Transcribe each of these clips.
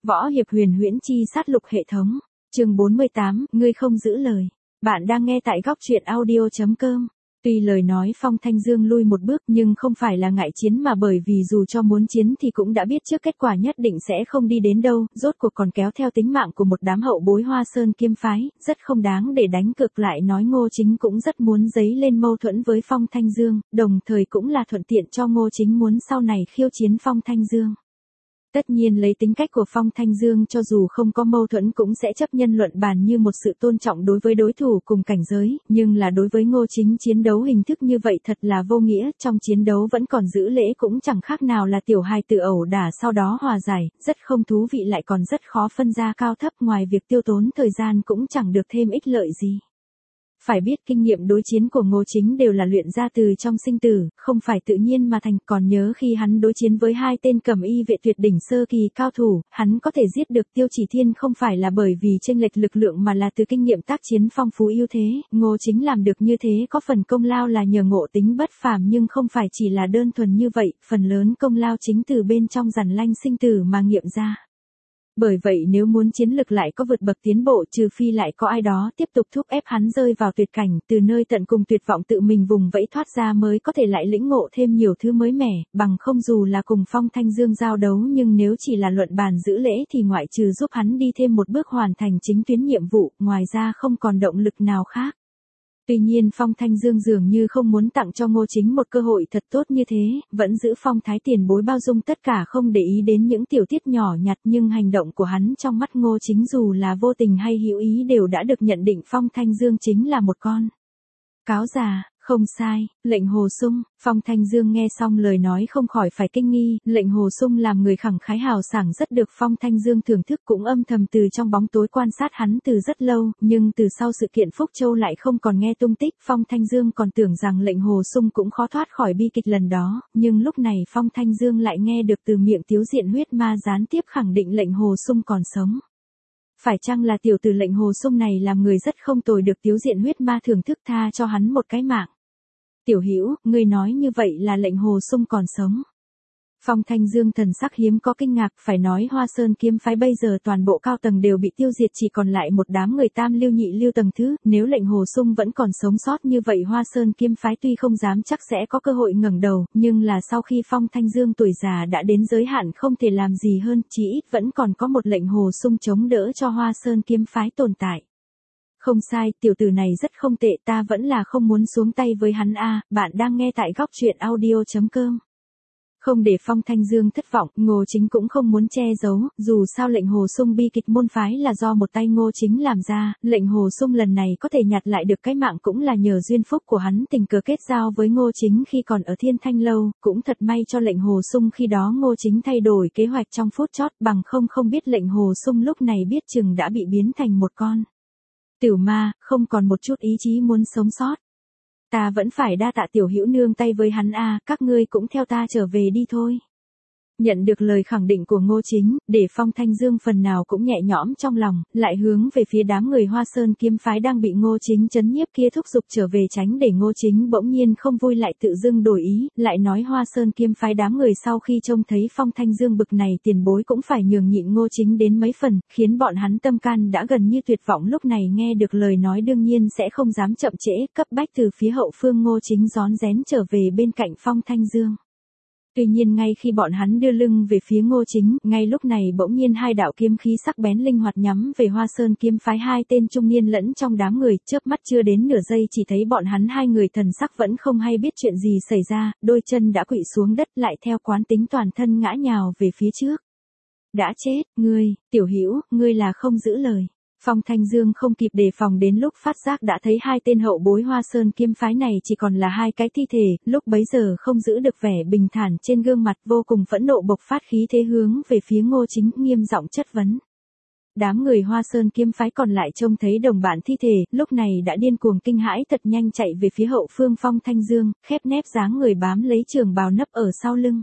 Võ hiệp huyền huyễn chi sát lục hệ thống. Chương 48, ngươi không giữ lời. Bạn đang nghe tại góc truyện audio.com. Tuy lời nói Phong Thanh Dương lui một bước nhưng không phải là ngại chiến mà bởi vì dù cho muốn chiến thì cũng đã biết trước kết quả nhất định sẽ không đi đến đâu, rốt cuộc còn kéo theo tính mạng của một đám hậu bối Hoa Sơn kiếm phái, rất không đáng để đánh cược lại nói Ngô Chính cũng rất muốn dấy lên mâu thuẫn với Phong Thanh Dương, đồng thời cũng là thuận tiện cho Ngô Chính muốn sau này khiêu chiến Phong Thanh Dương. Tất nhiên lấy tính cách của Phong Thanh Dương cho dù không có mâu thuẫn cũng sẽ chấp nhân luận bàn như một sự tôn trọng đối với đối thủ cùng cảnh giới, nhưng là đối với Ngô Chính chiến đấu hình thức như vậy thật là vô nghĩa, trong chiến đấu vẫn còn giữ lễ cũng chẳng khác nào là tiểu hài tử ẩu đả sau đó hòa giải, rất không thú vị lại còn rất khó phân ra cao thấp, ngoài việc tiêu tốn thời gian cũng chẳng được thêm ích lợi gì. Phải biết kinh nghiệm đối chiến của Ngô Chính đều là luyện ra từ trong sinh tử, không phải tự nhiên mà thành, còn nhớ khi hắn đối chiến với hai tên cẩm y vệ tuyệt đỉnh sơ kỳ cao thủ, hắn có thể giết được Tiêu Chỉ Thiên không phải là bởi vì chênh lệch lực lượng mà là từ kinh nghiệm tác chiến phong phú ưu thế, Ngô Chính làm được như thế có phần công lao là nhờ ngộ tính bất phàm nhưng không phải chỉ là đơn thuần như vậy, phần lớn công lao chính từ bên trong rằn lanh sinh tử mà nghiệm ra. Bởi vậy nếu muốn chiến lực lại có vượt bậc tiến bộ trừ phi lại có ai đó tiếp tục thúc ép hắn rơi vào tuyệt cảnh, từ nơi tận cùng tuyệt vọng tự mình vùng vẫy thoát ra mới có thể lại lĩnh ngộ thêm nhiều thứ mới mẻ, bằng không dù là cùng Phong Thanh Dương giao đấu nhưng nếu chỉ là luận bàn giữ lễ thì ngoại trừ giúp hắn đi thêm một bước hoàn thành chính tuyến nhiệm vụ, ngoài ra không còn động lực nào khác. Tuy nhiên Phong Thanh Dương dường như không muốn tặng cho Ngô Chính một cơ hội thật tốt như thế, vẫn giữ phong thái tiền bối bao dung tất cả không để ý đến những tiểu tiết nhỏ nhặt nhưng hành động của hắn trong mắt Ngô Chính dù là vô tình hay hữu ý đều đã được nhận định Phong Thanh Dương chính là một con cáo già. Không sai, lệnh Hồ Sung. Phong Thanh Dương nghe xong lời nói không khỏi phải kinh nghi, lệnh Hồ Sung làm người khẳng khái hào sảng rất được Phong Thanh Dương thưởng thức cũng âm thầm từ trong bóng tối quan sát hắn từ rất lâu, nhưng từ sau sự kiện Phúc Châu lại không còn nghe tung tích, Phong Thanh Dương còn tưởng rằng lệnh Hồ Sung cũng khó thoát khỏi bi kịch lần đó, nhưng lúc này Phong Thanh Dương lại nghe được từ miệng Tiếu Diện huyết ma gián tiếp khẳng định lệnh Hồ Sung còn sống. Phải chăng là tiểu tử lệnh Hồ Sung này làm người rất không tồi được Tiếu Diện huyết ma thưởng thức tha cho hắn một cái mạng. Tiểu Hữu, ngươi nói như vậy là lệnh Hồ Sung còn sống. Phong Thanh Dương thần sắc hiếm có kinh ngạc, phải nói Hoa Sơn kiếm phái bây giờ toàn bộ cao tầng đều bị tiêu diệt chỉ còn lại một đám người tam lưu nhị lưu tầng thứ, nếu lệnh Hồ Sung vẫn còn sống sót như vậy Hoa Sơn kiếm phái tuy không dám chắc sẽ có cơ hội ngẩng đầu, nhưng là sau khi Phong Thanh Dương tuổi già đã đến giới hạn không thể làm gì hơn, chỉ ít vẫn còn có một lệnh Hồ Sung chống đỡ cho Hoa Sơn kiếm phái tồn tại. Không sai, tiểu tử này rất không tệ, ta vẫn là không muốn xuống tay với hắn a. Bạn đang nghe tại góc truyện audio.com. Không để Phong Thanh Dương thất vọng, Ngô Chính cũng không muốn che giấu, dù sao lệnh Hồ Sung bi kịch môn phái là do một tay Ngô Chính làm ra, lệnh Hồ Sung lần này có thể nhặt lại được cái mạng cũng là nhờ duyên phúc của hắn tình cờ kết giao với Ngô Chính khi còn ở Thiên Thanh Lâu, cũng thật may cho lệnh Hồ Sung khi đó Ngô Chính thay đổi kế hoạch trong phút chót, bằng không biết lệnh Hồ Sung lúc này biết chừng đã bị biến thành một con tiểu ma, không còn một chút ý chí muốn sống sót. Ta vẫn phải đa tạ tiểu hữu nương tay với hắn a, các ngươi cũng theo ta trở về đi thôi. Nhận được lời khẳng định của Ngô Chính, để Phong Thanh Dương phần nào cũng nhẹ nhõm trong lòng, lại hướng về phía đám người Hoa Sơn kiếm phái đang bị Ngô Chính trấn nhiếp kia thúc giục trở về tránh để Ngô Chính bỗng nhiên không vui lại tự dưng đổi ý, lại nói Hoa Sơn kiếm phái đám người sau khi trông thấy Phong Thanh Dương bực này tiền bối cũng phải nhường nhịn Ngô Chính đến mấy phần, khiến bọn hắn tâm can đã gần như tuyệt vọng lúc này nghe được lời nói đương nhiên sẽ không dám chậm trễ, cấp bách từ phía hậu phương Ngô Chính rón rén trở về bên cạnh Phong Thanh Dương. Tuy nhiên ngay khi bọn hắn đưa lưng về phía Ngô Chính, ngay lúc này bỗng nhiên hai đạo kiếm khí sắc bén linh hoạt nhắm về Hoa Sơn kiếm phái hai tên trung niên lẫn trong đám người, chớp mắt chưa đến nửa giây chỉ thấy bọn hắn hai người thần sắc vẫn không hay biết chuyện gì xảy ra, đôi chân đã quỵ xuống đất lại theo quán tính toàn thân ngã nhào về phía trước. Đã chết, ngươi, tiểu hữu, ngươi là không giữ lời. Phong Thanh Dương không kịp đề phòng đến lúc phát giác đã thấy hai tên hậu bối Hoa Sơn kiếm phái này chỉ còn là hai cái thi thể, lúc bấy giờ không giữ được vẻ bình thản trên gương mặt vô cùng phẫn nộ bộc phát khí thế hướng về phía Ngô Chính nghiêm giọng chất vấn. Đám người Hoa Sơn kiếm phái còn lại trông thấy đồng bạn thi thể, lúc này đã điên cuồng kinh hãi thật nhanh chạy về phía hậu phương Phong Thanh Dương, khép nép dáng người bám lấy trường bào nấp ở sau lưng.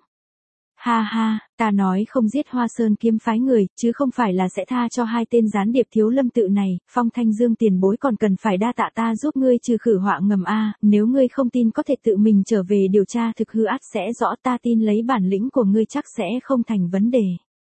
Ha ha, ta nói không giết Hoa Sơn kiếm phái người, chứ không phải là sẽ tha cho hai tên gián điệp thiếu lâm tự này, Phong Thanh Dương tiền bối còn cần phải đa tạ ta giúp ngươi trừ khử họa ngầm a, nếu ngươi không tin có thể tự mình trở về điều tra thực hư ắt sẽ rõ, ta tin lấy bản lĩnh của ngươi chắc sẽ không thành vấn đề.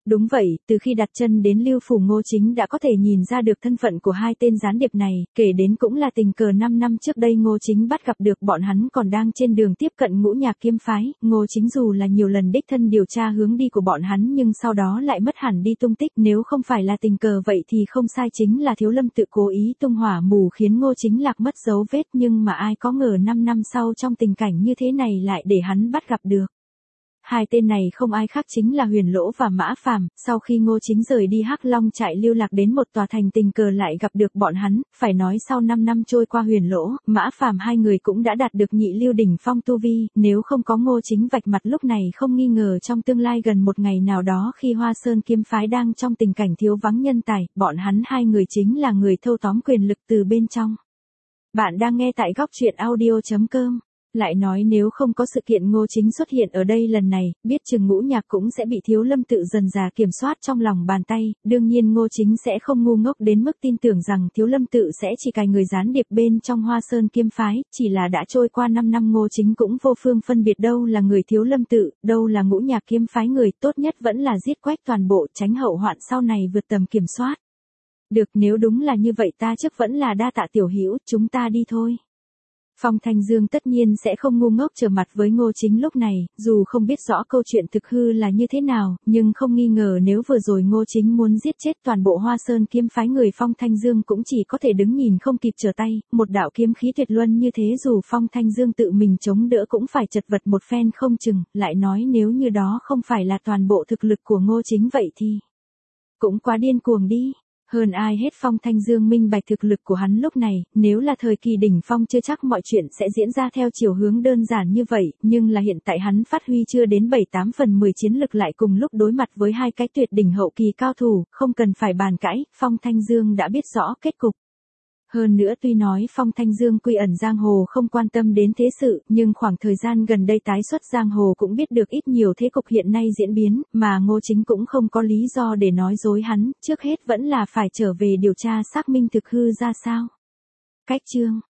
Đúng vậy, từ khi đặt chân đến Lưu Phủ Ngô Chính đã có thể nhìn ra được thân phận của hai tên gián điệp này, kể đến cũng là tình cờ 5 năm trước đây Ngô Chính bắt gặp được bọn hắn còn đang trên đường tiếp cận Ngũ Nhạc Kiếm phái, Ngô Chính dù là nhiều lần đích thân điều tra hướng đi của bọn hắn nhưng sau đó lại mất hẳn đi tung tích, nếu không phải là tình cờ vậy thì không sai chính là Thiếu Lâm tự cố ý tung hỏa mù khiến Ngô Chính lạc mất dấu vết, nhưng mà ai có ngờ 5 năm sau trong tình cảnh như thế này lại để hắn bắt gặp được. Hai tên này không ai khác chính là Huyền Lỗ và Mã Phàm, sau khi Ngô Chính rời đi Hắc Long trại lưu lạc đến một tòa thành tình cờ lại gặp được bọn hắn, phải nói sau 5 năm trôi qua Huyền Lỗ, Mã Phàm hai người cũng đã đạt được nhị lưu đỉnh phong tu vi, nếu không có Ngô Chính vạch mặt lúc này không nghi ngờ trong tương lai gần một ngày nào đó khi Hoa Sơn kiếm phái đang trong tình cảnh thiếu vắng nhân tài, bọn hắn hai người chính là người thâu tóm quyền lực từ bên trong. Bạn đang nghe tại góc truyện audio.com. Lại nói nếu không có sự kiện Ngô Chính xuất hiện ở đây lần này, biết chừng Ngũ Nhạc cũng sẽ bị Thiếu Lâm tự dần dà kiểm soát trong lòng bàn tay, đương nhiên Ngô Chính sẽ không ngu ngốc đến mức tin tưởng rằng Thiếu Lâm tự sẽ chỉ cài người gián điệp bên trong Hoa Sơn kiếm phái, chỉ là đã trôi qua 5 năm Ngô Chính cũng vô phương phân biệt đâu là người Thiếu Lâm tự, đâu là Ngũ Nhạc kiếm phái, người tốt nhất vẫn là giết quách toàn bộ tránh hậu hoạn sau này vượt tầm kiểm soát. Được, nếu đúng là như vậy ta trước vẫn là đa tạ tiểu hữu, chúng ta đi thôi. Phong Thanh Dương tất nhiên sẽ không ngu ngốc trở mặt với Ngô Chính lúc này, dù không biết rõ câu chuyện thực hư là như thế nào, nhưng không nghi ngờ nếu vừa rồi Ngô Chính muốn giết chết toàn bộ Hoa Sơn kiếm phái người Phong Thanh Dương cũng chỉ có thể đứng nhìn không kịp trở tay, một đạo kiếm khí tuyệt luân như thế dù Phong Thanh Dương tự mình chống đỡ cũng phải chật vật một phen không chừng, lại nói nếu như đó không phải là toàn bộ thực lực của Ngô Chính vậy thì cũng quá điên cuồng đi. Hơn ai hết Phong Thanh Dương minh bạch thực lực của hắn lúc này, nếu là thời kỳ đỉnh phong chưa chắc mọi chuyện sẽ diễn ra theo chiều hướng đơn giản như vậy, nhưng là hiện tại hắn phát huy chưa đến 7-8 phần 10 chiến lực lại cùng lúc đối mặt với hai cái tuyệt đỉnh hậu kỳ cao thủ, không cần phải bàn cãi, Phong Thanh Dương đã biết rõ kết cục. Hơn nữa tuy nói Phong Thanh Dương quy ẩn giang hồ không quan tâm đến thế sự, nhưng khoảng thời gian gần đây tái xuất giang hồ cũng biết được ít nhiều thế cục hiện nay diễn biến, mà Ngô Chính cũng không có lý do để nói dối hắn, trước hết vẫn là phải trở về điều tra xác minh thực hư ra sao. Cách chương